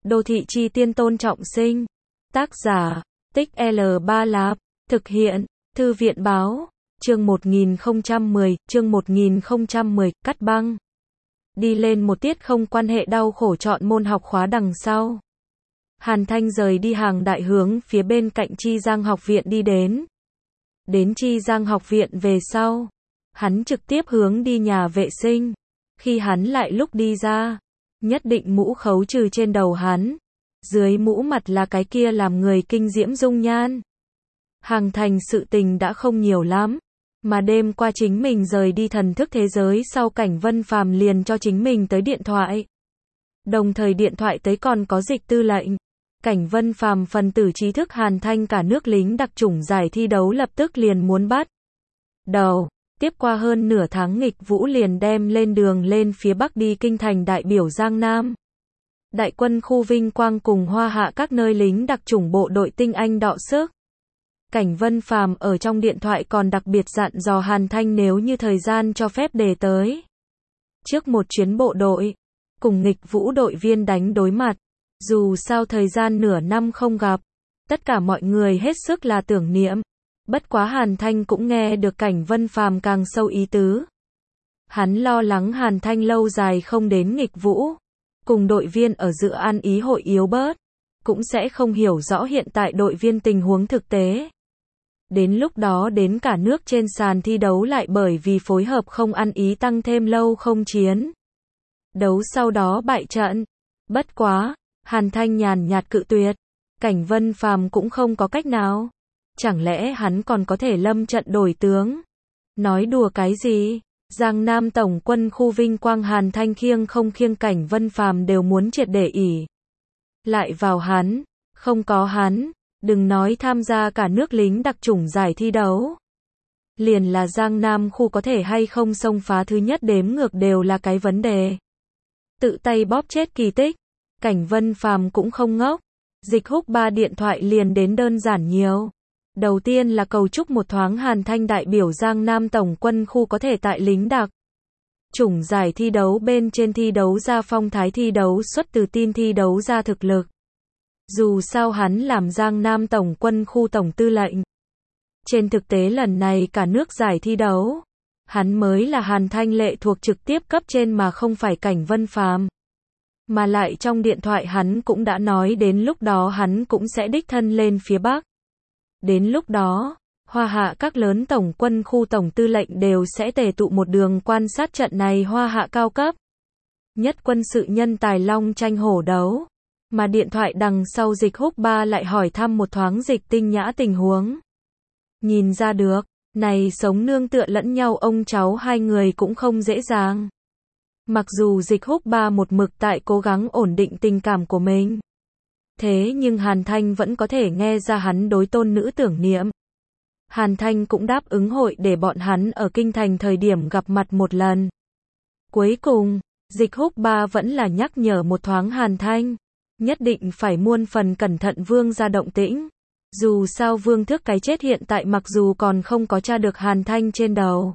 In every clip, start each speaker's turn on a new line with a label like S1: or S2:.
S1: Đô thị chi tiên Tôn Trọng Sinh. Tác giả, Tích L3 Lạp. Thực hiện, Thư viện báo. Chương 1010, cắt băng. Đi lên một tiết không quan hệ đau khổ chọn môn học khóa đằng sau. Hàn Thanh rời đi hàng đại hướng phía bên cạnh Chi Giang học viện đi đến. Đến Chi Giang học viện về sau, hắn trực tiếp hướng đi nhà vệ sinh. Khi hắn lại lúc đi ra, nhất định mũ khấu trừ trên đầu hắn. Dưới mũ mặt là cái kia làm người kinh diễm dung nhan. Hàng Thành sự tình đã không nhiều lắm, mà đêm qua chính mình rời đi thần thức thế giới sau Cảnh Vân Phàm liền cho chính mình tới điện thoại. Đồng thời điện thoại tới còn có Dịch tư lệnh. Cảnh Vân Phàm phần tử trí thức Hàn Thanh cả nước lính đặc chủng giải thi đấu lập tức liền muốn bắt đầu. Tiếp qua hơn nửa tháng nghịch vũ liền đem lên đường lên phía Bắc đi kinh thành đại biểu Giang Nam. Đại quân khu Vinh Quang cùng Hoa Hạ các nơi lính đặc chủng bộ đội tinh anh đọ sức. Cảnh Vân Phàm ở trong điện thoại còn đặc biệt dặn dò Hàn Thanh nếu như thời gian cho phép để tới trước một chuyến bộ đội, cùng nghịch vũ đội viên đánh đối mặt. Dù sao thời gian nửa năm không gặp, tất cả mọi người hết sức là tưởng niệm. Bất quá Hàn Thanh cũng nghe được Cảnh Vân Phàm càng sâu ý tứ. Hắn lo lắng Hàn Thanh lâu dài không đến nghịch vũ, cùng đội viên ở giữa ăn ý hội yếu bớt, cũng sẽ không hiểu rõ hiện tại đội viên tình huống thực tế. Đến lúc đó đến cả nước trên sàn thi đấu lại bởi vì phối hợp không ăn ý tăng thêm lâu không chiến đấu sau đó bại trận. Bất quá, Hàn Thanh nhàn nhạt cự tuyệt. Cảnh Vân Phàm cũng không có cách nào. Chẳng lẽ hắn còn có thể lâm trận đổi tướng? Nói đùa cái gì? Giang Nam tổng quân khu Vinh Quang Hàn Thanh khiêng không khiêng Cảnh Vân Phàm đều muốn triệt để ỷ lại vào hắn. Không có hắn, đừng nói tham gia cả nước lính đặc chủng giải thi đấu. Liền là Giang Nam khu có thể hay không xông phá thứ nhất đếm ngược đều là cái vấn đề. Tự tay bóp chết kỳ tích. Cảnh Vân Phàm cũng không ngốc. Dịch húc ba điện thoại liền đến đơn giản nhiều. Đầu tiên là cầu chúc một thoáng Hàn Thanh đại biểu Giang Nam tổng quân khu có thể tại lính đặc chủng giải thi đấu bên trên thi đấu ra phong thái thi đấu xuất từ tin thi đấu ra thực lực. Dù sao hắn làm Giang Nam tổng quân khu tổng tư lệnh. Trên thực tế lần này cả nước giải thi đấu, hắn mới là Hàn Thanh lệ thuộc trực tiếp cấp trên mà không phải Cảnh Vân Phàm. Mà lại trong điện thoại hắn cũng đã nói đến lúc đó hắn cũng sẽ đích thân lên phía Bắc. Đến lúc đó, Hoa Hạ các lớn tổng quân khu tổng tư lệnh đều sẽ tề tụ một đường quan sát trận này Hoa Hạ cao cấp nhất quân sự nhân tài long tranh hổ đấu. Mà điện thoại đằng sau Dịch húc ba lại hỏi thăm một thoáng Dịch Tinh Nhã tình huống. Nhìn ra được, này sống nương tựa lẫn nhau ông cháu hai người cũng không dễ dàng. Mặc dù Dịch húc ba một mực tại cố gắng ổn định tình cảm của mình, thế nhưng Hàn Thanh vẫn có thể nghe ra hắn đối tôn nữ tưởng niệm. Hàn Thanh cũng đáp ứng hội để bọn hắn ở kinh thành thời điểm gặp mặt một lần. Cuối cùng, Dịch húc ba vẫn là nhắc nhở một thoáng Hàn Thanh, nhất định phải muôn phần cẩn thận Vương gia động tĩnh. Dù sao Vương Thước cái chết hiện tại mặc dù còn không có tra được Hàn Thanh trên đầu.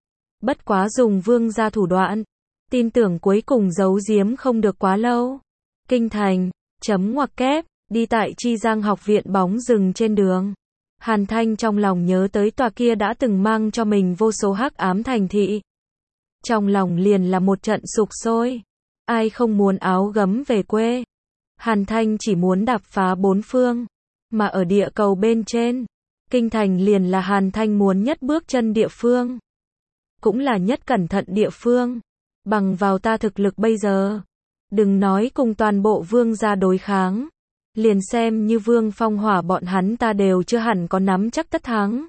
S1: Bất quá dùng Vương gia thủ đoạn, tin tưởng cuối cùng giấu giếm không được quá lâu. Kinh thành, chấm ngoặc kép, đi tại Chi Giang học viện bóng rừng trên đường. Hàn Thanh trong lòng nhớ tới tòa kia đã từng mang cho mình vô số hắc ám thành thị. Trong lòng liền là một trận sục sôi. Ai không muốn áo gấm về quê. Hàn Thanh chỉ muốn đạp phá bốn phương. Mà ở địa cầu bên trên, kinh thành liền là Hàn Thanh muốn nhất bước chân địa phương. Cũng là nhất cẩn thận địa phương. Bằng vào ta thực lực bây giờ, đừng nói cùng toàn bộ Vương gia đối kháng, liền xem như Vương Phong Hỏa bọn hắn ta đều chưa hẳn có nắm chắc tất thắng.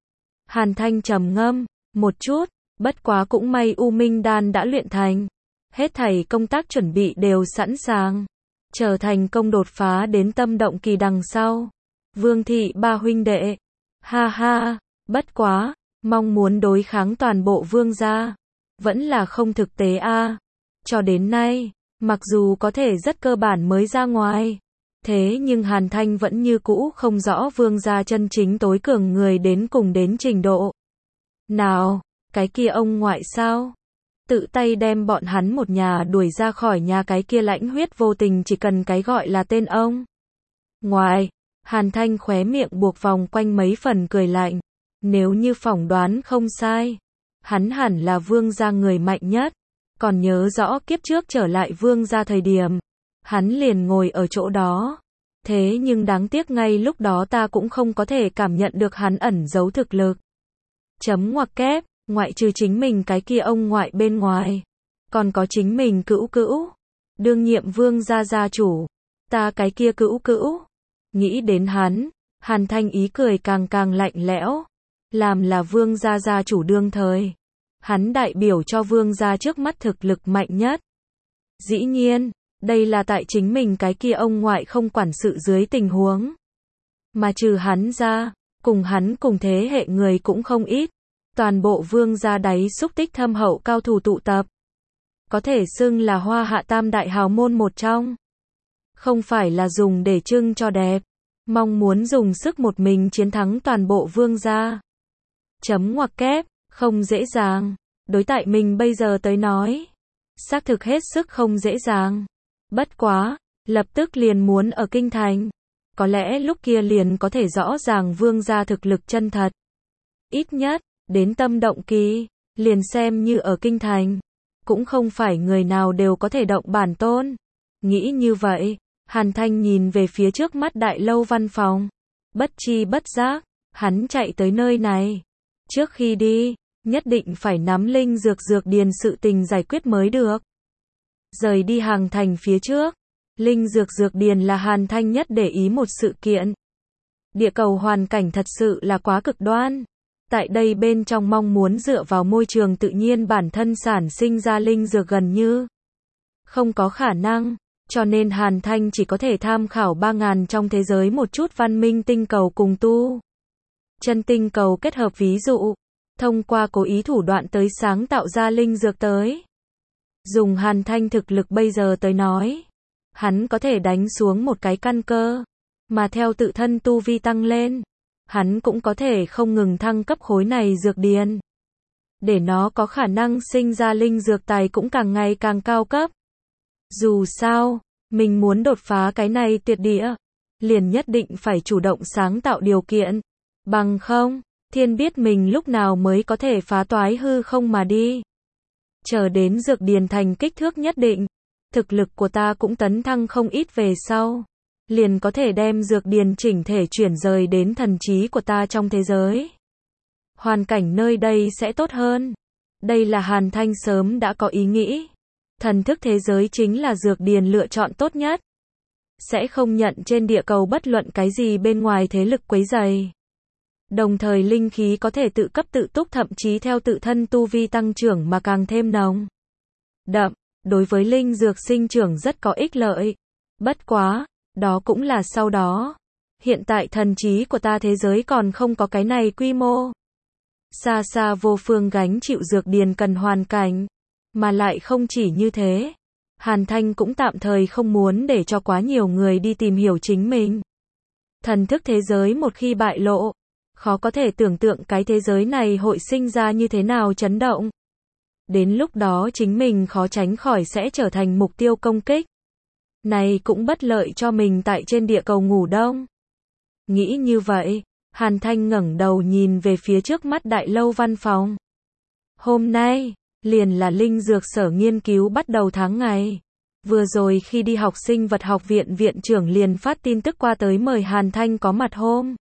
S1: Hàn Thanh trầm ngâm một chút, bất quá cũng may U Minh Đan đã luyện thành, hết thảy công tác chuẩn bị đều sẵn sàng, trở thành công đột phá đến tâm động kỳ đằng sau. Vương thị ba huynh đệ, ha ha, bất quá, mong muốn đối kháng toàn bộ Vương gia, vẫn là không thực tế a. Cho đến nay, mặc dù có thể rất cơ bản mới ra ngoài, thế nhưng Hàn Thanh vẫn như cũ không rõ Vương gia chân chính tối cường người đến cùng đến trình độ nào. Cái kia ông ngoại sao? tự tay đem bọn hắn một nhà đuổi ra khỏi nhà cái kia lãnh huyết vô tình chỉ cần cái gọi là tên ông. Ngoài, Hàn Thanh khóe miệng buộc vòng quanh mấy phần cười lạnh. Nếu như phỏng đoán không sai, hắn hẳn là vương gia người mạnh nhất. Còn nhớ rõ kiếp trước trở lại vương gia thời điểm, hắn liền ngồi ở chỗ đó. Thế nhưng đáng tiếc ngay lúc đó ta cũng không có thể cảm nhận được hắn ẩn giấu thực lực. Chấm ngoặc kép, ngoại trừ chính mình cái kia ông ngoại bên ngoài, còn có chính mình cữu cữu, đương nhiệm vương gia gia chủ, ta cái kia cữu cữu. Nghĩ đến hắn, Hàn Thanh ý cười càng càng lạnh lẽo, làm là vương gia gia chủ đương thời, hắn đại biểu cho vương gia trước mắt thực lực mạnh nhất. Dĩ nhiên, đây là tại chính mình cái kia ông ngoại không quản sự dưới tình huống. Mà trừ hắn ra, cùng hắn cùng thế hệ người cũng không ít. Toàn bộ vương gia đáy xúc tích thâm hậu cao thủ tụ tập. Có thể xưng là Hoa Hạ tam đại hào môn một trong. Không phải là dùng để trưng cho đẹp, mong muốn dùng sức một mình chiến thắng toàn bộ vương gia. Chấm ngoặc kép, không dễ dàng. Đối tại mình bây giờ tới nói, xác thực hết sức không dễ dàng. Bất quá, lập tức liền muốn ở kinh thành. Có lẽ lúc kia liền có thể rõ ràng vương gia thực lực chân thật. Ít nhất, đến tâm động kỳ, liền xem như ở kinh thành. Cũng không phải người nào đều có thể động bản tôn. Nghĩ như vậy, Hàn Thanh nhìn về phía trước mắt đại lâu văn phòng. Bất chi bất giác, hắn chạy tới nơi này. Trước khi đi, nhất định phải nắm linh dược điền sự tình giải quyết mới được. Rời đi hàng thành phía trước, linh dược điền là Hàn Thanh nhất để ý một sự kiện. Địa cầu hoàn cảnh thật sự là quá cực đoan. Tại đây bên trong mong muốn dựa vào môi trường tự nhiên bản thân sản sinh ra linh dược gần như không có khả năng, cho nên Hàn Thanh chỉ có thể tham khảo 3.000 trong thế giới một chút văn minh tinh cầu cùng tu chân tinh cầu kết hợp, ví dụ thông qua cố ý thủ đoạn tới sáng tạo ra linh dược tới. Dùng Hàn Thanh thực lực bây giờ tới nói, hắn có thể đánh xuống một cái căn cơ, mà theo tự thân tu vi tăng lên, hắn cũng có thể không ngừng thăng cấp khối này dược điền. Để nó có khả năng sinh ra linh dược tài cũng càng ngày càng cao cấp. Dù sao, mình muốn đột phá cái này tuyệt địa, liền nhất định phải chủ động sáng tạo điều kiện. Bằng không, thiên biết mình lúc nào mới có thể phá toái hư không mà đi. Chờ đến dược điền thành kích thước nhất định, thực lực của ta cũng tấn thăng không ít về sau, liền có thể đem dược điền chỉnh thể chuyển rời đến thần trí của ta trong thế giới. Hoàn cảnh nơi đây sẽ tốt hơn. Đây là Hàn Thanh sớm đã có ý nghĩ. Thần thức thế giới chính là dược điền lựa chọn tốt nhất. Sẽ không nhận trên địa cầu bất luận cái gì bên ngoài thế lực quấy rầy. Đồng thời linh khí có thể tự cấp tự túc, thậm chí theo tự thân tu vi tăng trưởng mà càng thêm nồng đậm, đối với linh dược sinh trưởng rất có ích lợi. Bất quá, đó cũng là sau đó. Hiện tại thần trí của ta thế giới còn không có cái này quy mô. Xa xa vô phương gánh chịu dược điền cần hoàn cảnh. Mà lại không chỉ như thế. Hàn Thanh cũng tạm thời không muốn để cho quá nhiều người đi tìm hiểu chính mình. Thần thức thế giới một khi bại lộ, khó có thể tưởng tượng cái thế giới này hội sinh ra như thế nào chấn động. Đến lúc đó chính mình khó tránh khỏi sẽ trở thành mục tiêu công kích. Này cũng bất lợi cho mình tại trên địa cầu ngủ đông. Nghĩ như vậy, Hàn Thanh ngẩng đầu nhìn về phía trước mắt đại lâu văn phòng. Hôm nay, liền là linh dược sở nghiên cứu bắt đầu tháng ngày. Vừa rồi khi đi học sinh vật học viện, viện trưởng liền phát tin tức qua tới mời Hàn Thanh có mặt hôm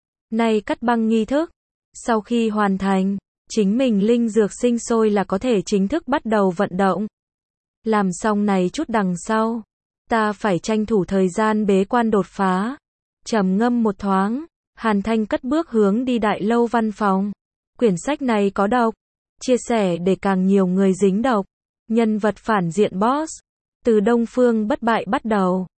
S1: nay cắt băng nghi thức. Sau khi hoàn thành, chính mình linh dược sinh sôi là có thể chính thức bắt đầu vận động. Làm xong này chút đằng sau, ta phải tranh thủ thời gian bế quan đột phá. Trầm ngâm một thoáng, Hàn Thanh cất bước hướng đi đại lâu văn phòng. Quyển sách này có độc, chia sẻ để càng nhiều người dính độc. Nhân vật phản diện boss, từ Đông Phương Bất Bại bắt đầu.